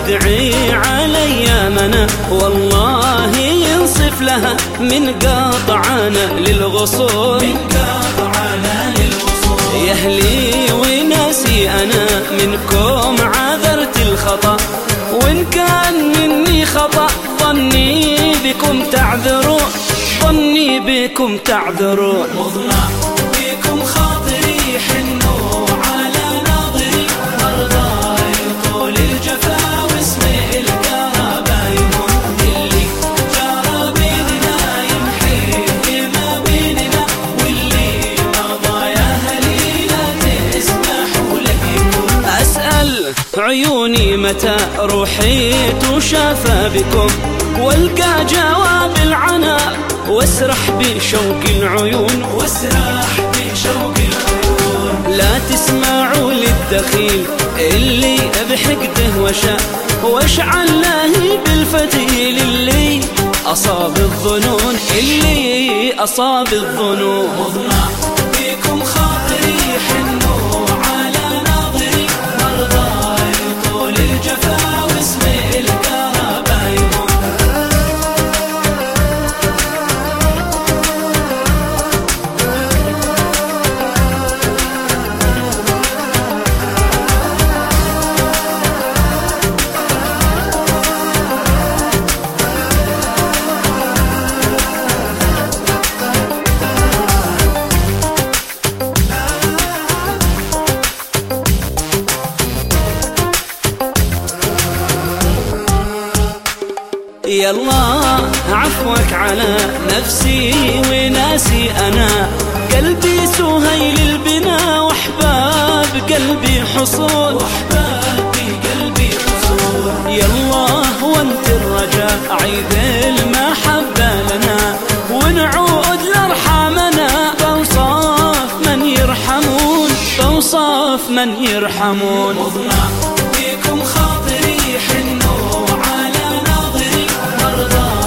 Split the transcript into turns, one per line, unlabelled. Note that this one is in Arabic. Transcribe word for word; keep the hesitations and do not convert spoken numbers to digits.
تدعي علي منا، والله ينصف لها من قاطعنا للغصون، من قاطعنا للغصون. يا أهلي وناسي أنا منكم عذرت الخطأ، وإن كان مني خطأ ظني بكم تعذرون، ظني بكم تعذرون. مضمع بكم خاطري حنوا على ناظري، أرضى يطول الجفا واسمه الكرابة يهون، اللي جرى بيننا يمحي ما بيننا، واللي مضى يا أهلي لا تسمحوا له يكون. أسأل عيوني متى روحيت وشافى بكم، والقى جواب العناء واسرح بشوق العيون، واسرح بشوق العيون. لا تسمعوا للدخيل اللي بحقده وشاء، واشعل له بالفتيل اللي أصاب الظنون، اللي أصاب الظنون. مضمع بكم خاطري حنوا على ناظري، مرضى يطول الجفا واسمه الكرابة يهون. يا الله عفوك على نفسي وناسي أنا، قلبي سهيل البنا وأحباب قلبي حصول، وأحباب قلبي حصول. يا الله وانت الرجاء عيد المحبة لنا، ونعود لأرحامنا بوصاف من يرحمون، بوصاف من يرحمون. مضمع بكم خاطري حنوا على ناظري، مرضى